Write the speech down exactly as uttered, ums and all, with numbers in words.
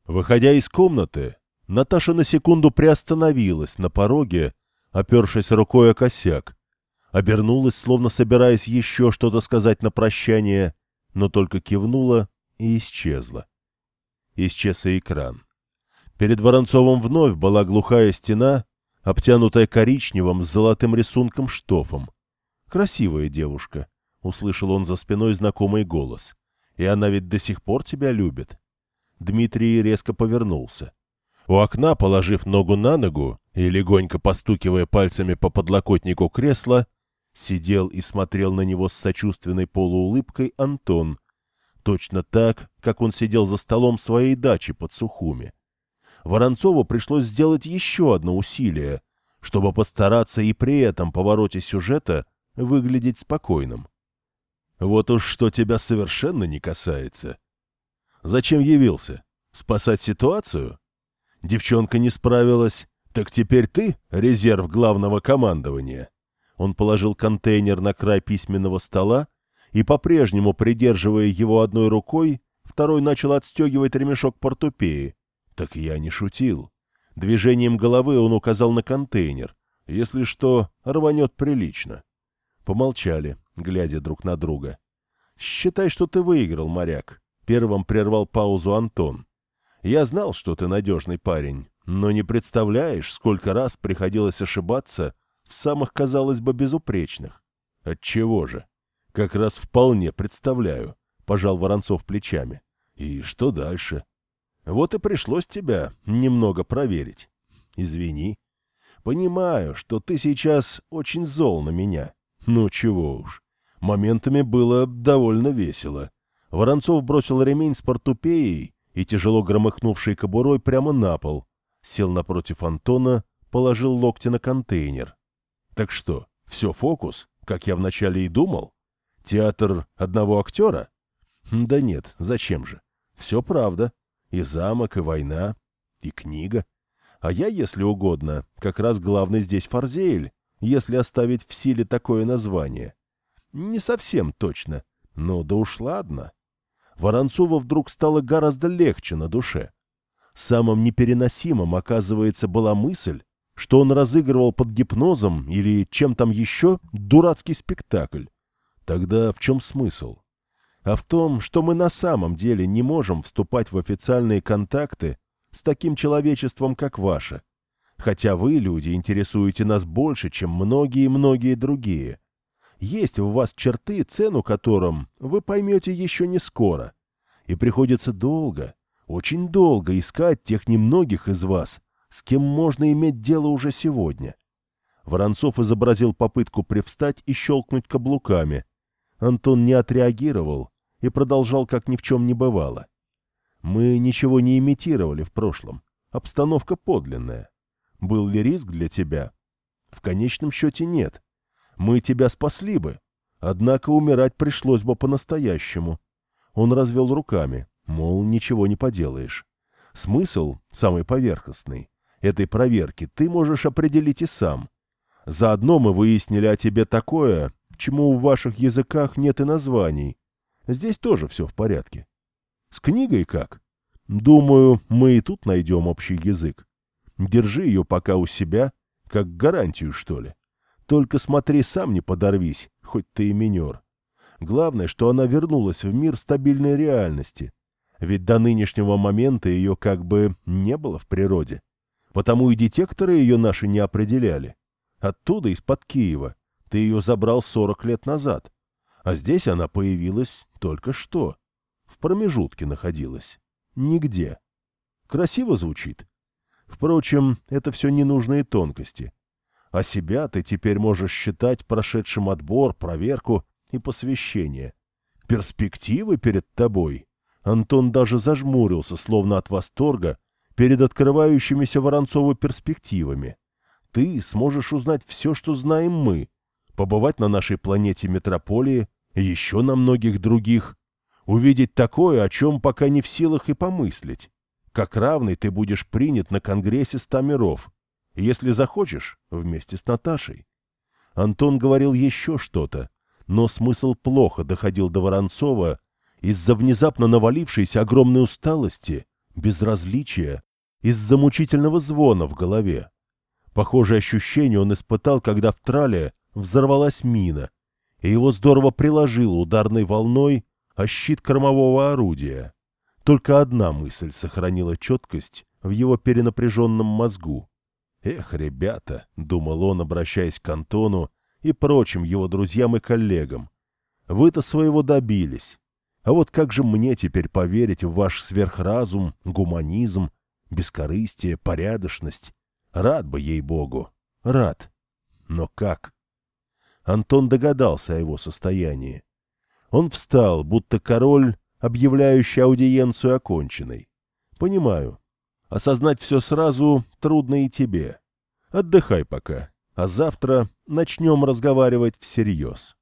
Выходя из комнаты, Наташа на секунду приостановилась на пороге, опершись рукой о косяк. Обернулась, словно собираясь еще что-то сказать на прощание, но только кивнула и исчезла. Исчез и экран. Перед Воронцовым вновь была глухая стена, обтянутая коричневым с золотым рисунком штофом. «Красивая девушка», — услышал он за спиной знакомый голос. «И она ведь до сих пор тебя любит». Дмитрий резко повернулся. У окна, положив ногу на ногу и легонько постукивая пальцами по подлокотнику кресла, сидел и смотрел на него с сочувственной полуулыбкой Антон, точно так, как он сидел за столом своей дачи под Сухуми. Воронцову пришлось сделать еще одно усилие, чтобы постараться и при этом повороте сюжета выглядеть спокойным. «Вот уж что тебя совершенно не касается. Зачем явился? Спасать ситуацию? Девчонка не справилась, так теперь ты резерв главного командования». Он положил контейнер на край письменного стола и, по-прежнему придерживая его одной рукой, второй начал отстегивать ремешок портупеи. Так я не шутил. Движением головы он указал на контейнер. Если что, рванет прилично. Помолчали, глядя друг на друга. «Считай, что ты выиграл, моряк», — первым прервал паузу Антон. «Я знал, что ты надежный парень, но не представляешь, сколько раз приходилось ошибаться в самых, казалось бы, безупречных». «Отчего же? Как раз вполне представляю», — пожал Воронцов плечами. «И что дальше?» «Вот и пришлось тебя немного проверить. Извини. Понимаю, что ты сейчас очень зол на меня. Ну чего уж. Моментами было довольно весело». Воронцов бросил ремень с портупеей и, тяжело громыхнувшей кобурой, прямо на пол. Сел напротив Антона, положил локти на контейнер. «Так что, все фокус, как я вначале и думал? Театр одного актера?» «Да нет, зачем же? Все правда. И замок, и война, и книга. А я, если угодно, как раз главный здесь Фарзеэль, если оставить в силе такое название. Не совсем точно, но да уж ладно». Воронцову вдруг стало гораздо легче на душе. Самым непереносимым, оказывается, была мысль, что он разыгрывал под гипнозом или чем там еще дурацкий спектакль. Тогда в чем смысл? А в том, что мы на самом деле не можем вступать в официальные контакты с таким человечеством, как ваше. Хотя вы, люди, интересуете нас больше, чем многие-многие другие. Есть в вас черты, цену которым вы поймете еще не скоро. И приходится долго, очень долго искать тех немногих из вас, с кем можно иметь дело уже сегодня. Воронцов изобразил попытку привстать и щелкнуть каблуками. Антон не отреагировал и продолжал, как ни в чем не бывало. Мы ничего не имитировали в прошлом. Обстановка подлинная. Был ли риск для тебя? В конечном счете нет. Мы тебя спасли бы, однако умирать пришлось бы по-настоящему. Он развел руками, мол, ничего не поделаешь. Смысл, самый поверхностный, этой проверки ты можешь определить и сам. Заодно мы выяснили о тебе такое, чему в ваших языках нет и названий. Здесь тоже все в порядке. С книгой как? Думаю, мы и тут найдем общий язык. Держи ее пока у себя, как гарантию, что ли. Только смотри, сам не подорвись, хоть ты и минер. Главное, что она вернулась в мир стабильной реальности. Ведь до нынешнего момента ее как бы не было в природе. Потому и детекторы ее наши не определяли. Оттуда, из-под Киева, ты ее забрал сорок лет назад. А здесь она появилась только что. В промежутке находилась. Нигде. Красиво звучит? Впрочем, это все ненужные тонкости. А себя ты теперь можешь считать прошедшим отбор, проверку и посвящение. Перспективы перед тобой. Антон даже зажмурился, словно от восторга, перед открывающимися Воронцову перспективами. Ты сможешь узнать все, что знаем мы, побывать на нашей планете Метрополии, еще на многих других, увидеть такое, о чем пока не в силах и помыслить. Как равный ты будешь принят на Конгрессе ста миров, если захочешь, вместе с Наташей. Антон говорил еще что-то, но смысл плохо доходил до Воронцова из-за внезапно навалившейся огромной усталости, безразличия из-за мучительного звона в голове. Похожее ощущение он испытал, когда в трале взорвалась мина, и его здорово приложило ударной волной о щит кормового орудия. Только одна мысль сохранила четкость в его перенапряженном мозгу. «Эх, ребята», — думал он, обращаясь к Антону и прочим его друзьям и коллегам, — «вы-то своего добились. А вот как же мне теперь поверить в ваш сверхразум, гуманизм, бескорыстие, порядочность? Рад бы, ей-богу, рад. Но как?» Антон догадался о его состоянии. Он встал, будто король, объявляющий аудиенцию оконченной. «Понимаю. Осознать все сразу трудно и тебе. Отдыхай пока, а завтра начнем разговаривать всерьез».